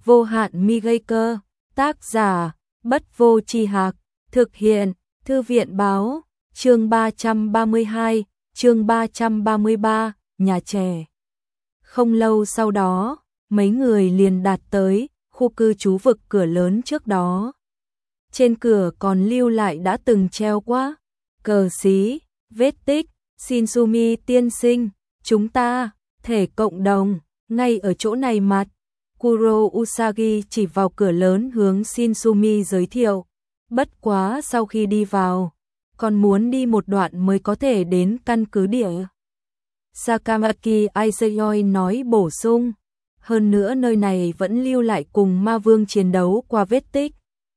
vô hạn mi gây cơ, tác giả, Bất Vô Tri Hạc, thực hiện, Thư viện báo, chương 332, chương 333, nhà trẻ. Không lâu sau đó, mấy người liền đạt tới khu cư trú vực cửa lớn trước đó. Trên cửa còn lưu lại đã từng treo qua cờ xí, vết tích, Shinsumi tiên sinh, chúng ta, thể cộng đồng, ngay ở chỗ này mặt. Kuro Usagi chỉ vào cửa lớn hướng Shinsumi giới thiệu. Bất quá sau khi đi vào, còn muốn đi một đoạn mới có thể đến căn cứ địa. Sakamaki Aizuyoi nói bổ sung. Hơn nữa nơi này vẫn lưu lại cùng ma vương chiến đấu qua vết tích.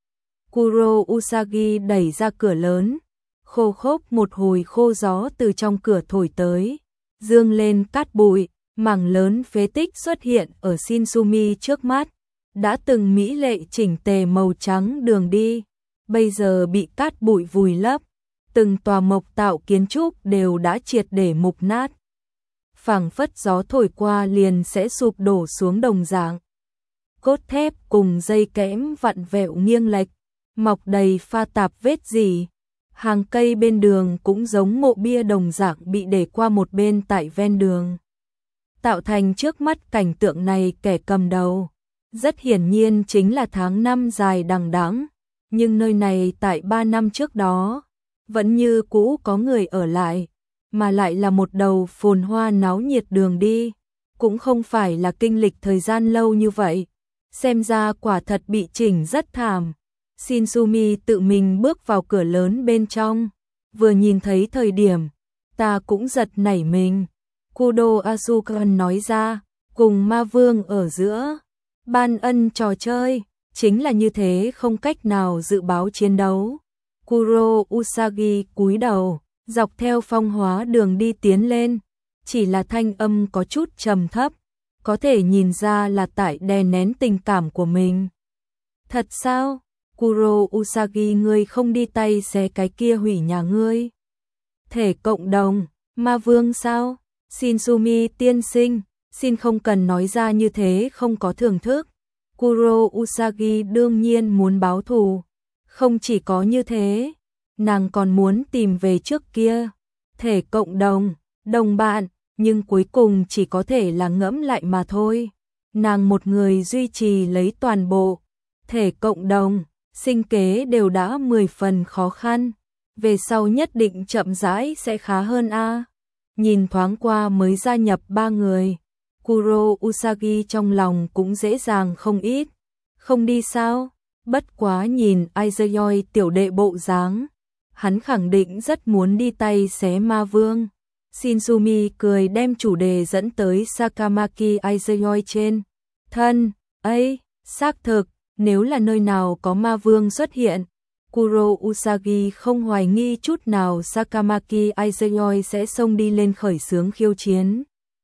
Kuro Usagi đẩy ra cửa lớn. Khô khốc một hồi khô gió từ trong cửa thổi tới. Dương lên cát bụi, mảng lớn phế tích xuất hiện ở Shinsumi trước mắt. Đã từng mỹ lệ chỉnh tề màu trắng đường đi, bây giờ bị cát bụi vùi lấp. Từng tòa mộc tạo kiến trúc đều đã triệt để mục nát. Phảng phất gió thổi qua liền sẽ sụp đổ xuống đồng dạng. Cốt thép cùng dây kẽm vặn vẹo nghiêng lệch, mọc đầy pha tạp vết rỉ. Hàng cây bên đường cũng giống mộ bia đồng dạng bị để qua một bên tại ven đường. Tạo thành trước mắt cảnh tượng này kẻ cầm đầu, rất hiển nhiên chính là tháng năm dài đằng đẵng, nhưng nơi này tại 3 năm trước đó vẫn như cũ có người ở lại, mà lại là một đầu phồn hoa náo nhiệt đường đi, cũng không phải là kinh lịch thời gian lâu như vậy, xem ra quả thật bị chỉnh rất thảm. Shinsumi tự mình bước vào cửa lớn bên trong, vừa nhìn thấy thời điểm, ta cũng giật nảy mình. Kudo Asuka nói ra, cùng ma vương ở giữa, ban ân trò chơi, chính là như thế không cách nào dự báo chiến đấu. Kuro Usagi cúi đầu, dọc theo phong hóa đường đi tiến lên, chỉ là thanh âm có chút trầm thấp, có thể nhìn ra là tại đè nén tình cảm của mình. Thật sao? Kuro Usagi, ngươi không đi tay xé cái kia hủy nhà ngươi. Thể cộng đồng, ma vương sao? Shinsumi tiên sinh, xin không cần nói ra như thế không có thưởng thức. Kuro Usagi đương nhiên muốn báo thù. Không chỉ có như thế, nàng còn muốn tìm về trước kia. Thể cộng đồng, đồng bạn, nhưng cuối cùng chỉ có thể là ngẫm lại mà thôi. Nàng một người duy trì lấy toàn bộ. Thể cộng đồng, sinh kế đều đã 10 phần khó khăn. Về sau nhất định chậm rãi sẽ khá hơn a. Nhìn thoáng qua mới gia nhập 3 người, Kuro Usagi trong lòng cũng dễ dàng không ít. Không đi sao? Bất quá nhìn Aizuyoi tiểu đệ bộ dáng, hắn khẳng định rất muốn đi tay xé ma vương. Shinsumi cười đem chủ đề dẫn tới Sakamaki Aizuyoi trên thân. Ấy, xác thực, nếu là nơi nào có ma vương xuất hiện, Kuro Usagi không hoài nghi chút nào Sakamaki Aizuyoi sẽ xông đi lên khởi xướng khiêu chiến.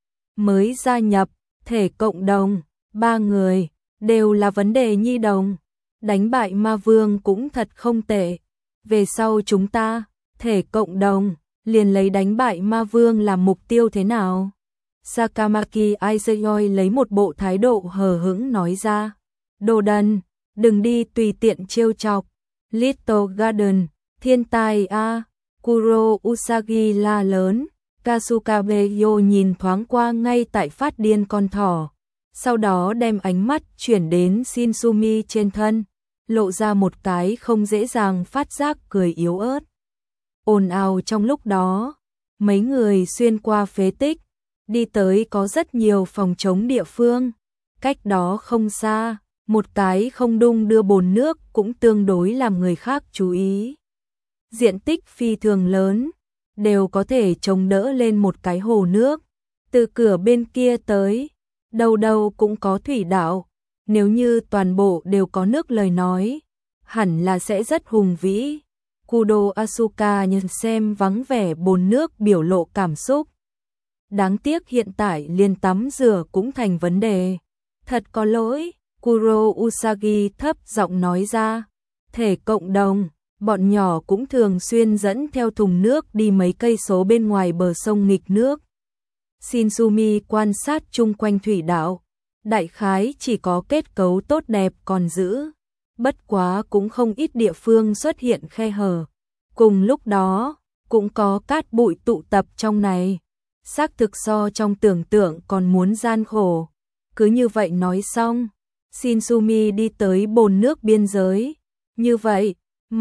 Mới gia nhập, thể cộng đồng, 3 người, đều là vấn đề nhi đồng. Đánh bại ma vương cũng thật không tệ. Về sau chúng ta, thể cộng đồng, liền lấy đánh bại ma vương làm mục tiêu thế nào? Sakamaki Aizuyoi lấy một bộ thái độ hờ hững nói ra. Đồ đần, đừng đi tùy tiện trêu chọc. Little Garden, thiên tài a. Kuro Usagi la lớn. Kasukabeyo nhìn thoáng qua ngay tại phát điên con thỏ, sau đó đem ánh mắt chuyển đến Shinsumi trên thân, lộ ra một cái không dễ dàng phát giác cười yếu ớt. Ồn ào trong lúc đó, mấy người xuyên qua phế tích, đi tới có rất nhiều phòng chống địa phương, cách đó không xa, một cái không đung đưa bồn nước cũng tương đối làm người khác chú ý. Diện tích phi thường lớn, đều có thể chống đỡ lên một cái hồ nước. Từ cửa bên kia tới, đâu đâu cũng có thủy đạo. Nếu như toàn bộ đều có nước lời nói, hẳn là sẽ rất hùng vĩ. Kudo Asuka nhìn xem vắng vẻ bồn nước biểu lộ cảm xúc. Đáng tiếc hiện tại liền tắm rửa cũng thành vấn đề. Thật có lỗi, Kuro Usagi thấp giọng nói ra. Thể cộng đồng, bọn nhỏ cũng thường xuyên dẫn theo thùng nước đi mấy cây số bên ngoài bờ sông nghịch nước. Shinsumi quan sát chung quanh thủy đạo, đại khái chỉ có kết cấu tốt đẹp còn giữ, bất quá cũng không ít địa phương xuất hiện khe hở. Cùng lúc đó, cũng có cát bụi tụ tập trong này, xác thực so trong tưởng tượng còn muốn gian khổ. Cứ như vậy nói xong, Shinsumi đi tới bồn nước biên giới, như vậy,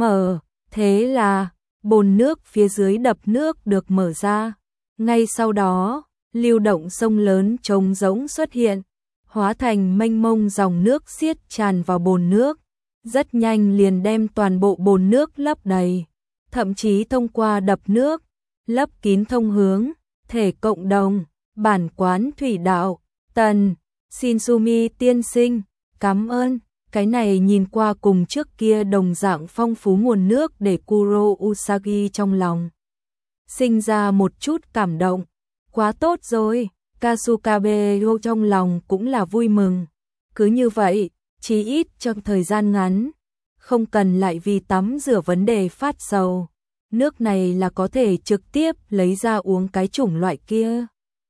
thế là bồn nước phía dưới đập nước được mở ra. Ngay sau đó, lưu động sông lớn trống rỗng xuất hiện, hóa thành mênh mông dòng nước xiết tràn vào bồn nước, rất nhanh liền đem toàn bộ bồn nước lấp đầy, thậm chí thông qua đập nước, lấp kín thông hướng, thể cộng đồng, bản quán thủy đạo, Tần, Shinsumi tiên sinh, cảm ơn. Cái này nhìn qua cùng trước kia đồng dạng phong phú nguồn nước để Kuro Usagi trong lòng sinh ra một chút cảm động. Quá tốt rồi, Kasukabe trong lòng cũng là vui mừng. Cứ như vậy, chí ít trong thời gian ngắn, không cần lại vì tắm rửa vấn đề phát sầu. Nước này là có thể trực tiếp lấy ra uống cái chủng loại kia.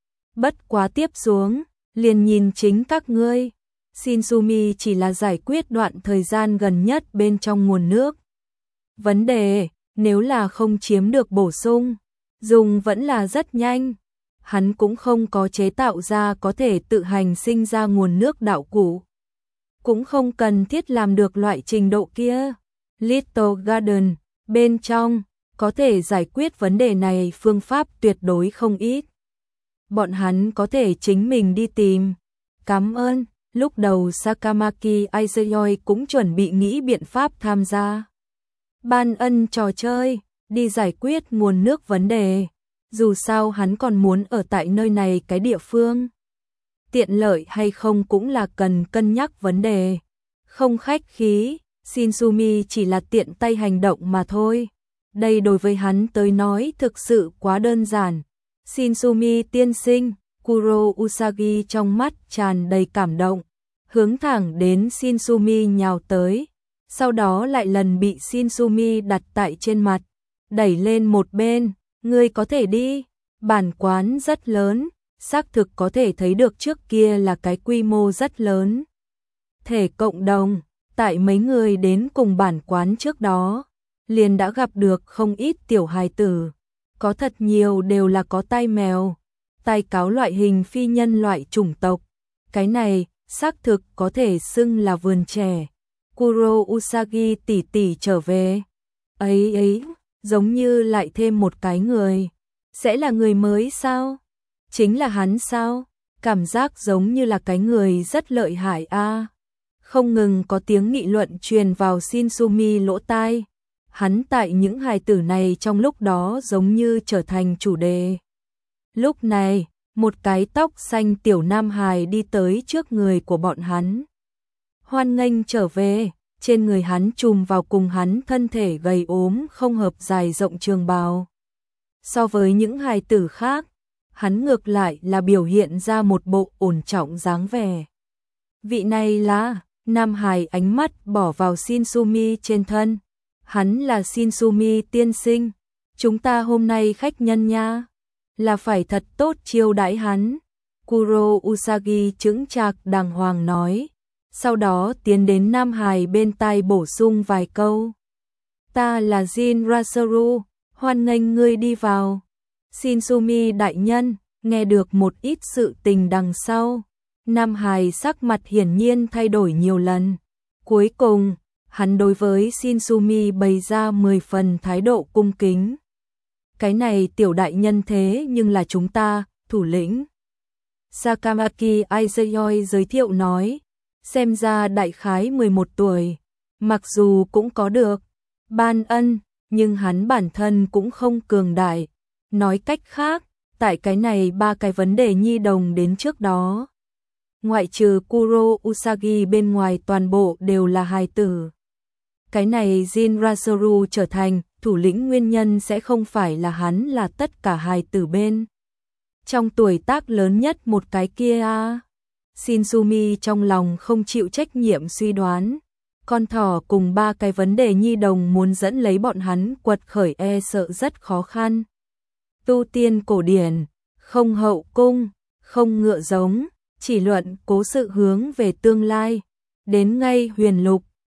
Bất quá tiếp xuống, liền nhìn chính các ngươi. Shinsumi chỉ là giải quyết đoạn thời gian gần nhất bên trong nguồn nước. Vấn đề, nếu là không chiếm được bổ sung, dùng vẫn là rất nhanh. Hắn cũng không có chế tạo ra có thể tự hành sinh ra nguồn nước đạo cụ. Cũng không cần thiết làm được loại trình độ kia. Little Garden, bên trong, có thể giải quyết vấn đề này phương pháp tuyệt đối không ít. Bọn hắn có thể chính mình đi tìm. Cảm ơn. Lúc đầu Sakamaki Aizuyoi cũng chuẩn bị nghĩ biện pháp tham gia ban ân trò chơi, đi giải quyết nguồn nước vấn đề. Dù sao hắn còn muốn ở tại nơi này cái địa phương. Tiện lợi hay không cũng là cần cân nhắc vấn đề. Không khách khí, Shinsumi chỉ là tiện tay hành động mà thôi. Đây đối với hắn tới nói thực sự quá đơn giản. Shinsumi tiên sinh, Kuro Usagi trong mắt tràn đầy cảm động, hướng thẳng đến Shinsumi nhào tới, sau đó lại lần bị Shinsumi đặt tại trên mặt, đẩy lên một bên, ngươi có thể đi, bản quán rất lớn, xác thực có thể thấy được trước kia là cái quy mô rất lớn. Thể cộng đồng, tại mấy người đến cùng bản quán trước đó, liền đã gặp được không ít tiểu hài tử, có thật nhiều đều là có tai mèo, tai cáo loại hình phi nhân loại chủng tộc. Cái này, xác thực có thể xưng là vườn trẻ. Kuro Usagi tỷ tỷ trở về. Ấy, giống như lại thêm một cái người. Sẽ là người mới sao? Chính là hắn sao? Cảm giác giống như là cái người rất lợi hại a. Không ngừng có tiếng nghị luận truyền vào Shinsumi lỗ tai. Hắn tại những hài tử này trong lúc đó giống như trở thành chủ đề. Lúc này, một cái tóc xanh tiểu nam hài đi tới trước người của bọn hắn. Hoan nghênh trở về, trên người hắn trùm vào cùng hắn thân thể gầy ốm không hợp dài rộng trường bào. So với những hài tử khác, hắn ngược lại là biểu hiện ra một bộ ổn trọng dáng vẻ. Vị này là, nam hài ánh mắt bỏ vào Shinsumi trên thân. Hắn là Shinsumi tiên sinh, chúng ta hôm nay khách nhân nha, là phải thật tốt chiêu đãi hắn. Kuro Usagi chững chạc đàng hoàng nói, sau đó tiến đến nam hài bên tai bổ sung vài câu. Ta là Jin Rasaru, hoan nghênh ngươi đi vào. Shinsumi đại nhân, nghe được một ít sự tình đằng sau. Nam hài sắc mặt hiển nhiên thay đổi nhiều lần. Cuối cùng, hắn đối với Shinsumi bày ra 10 phần thái độ cung kính. Cái này tiểu đại nhân thế nhưng là chúng ta, thủ lĩnh. Sakamaki Aizuyoi giới thiệu nói, xem ra đại khái 11 tuổi, mặc dù cũng có được ban ân, nhưng hắn bản thân cũng không cường đại. Nói cách khác, tại cái này ba cái vấn đề nhi đồng đến trước đó, ngoại trừ Kuro Usagi bên ngoài toàn bộ đều là hài tử. Cái này Jin Rasaru trở thành thủ lĩnh nguyên nhân sẽ không phải là hắn là tất cả hài tử bên trong tuổi tác lớn nhất một cái kia à. Shinsumi trong lòng không chịu trách nhiệm suy đoán, con thỏ cùng ba cái vấn đề nhi đồng muốn dẫn lấy bọn hắn quật khởi e sợ rất khó khăn. Tu tiên cổ điển, không hậu cung, không ngựa giống, chỉ luận cố sự hướng về tương lai. Đến ngay huyền lục,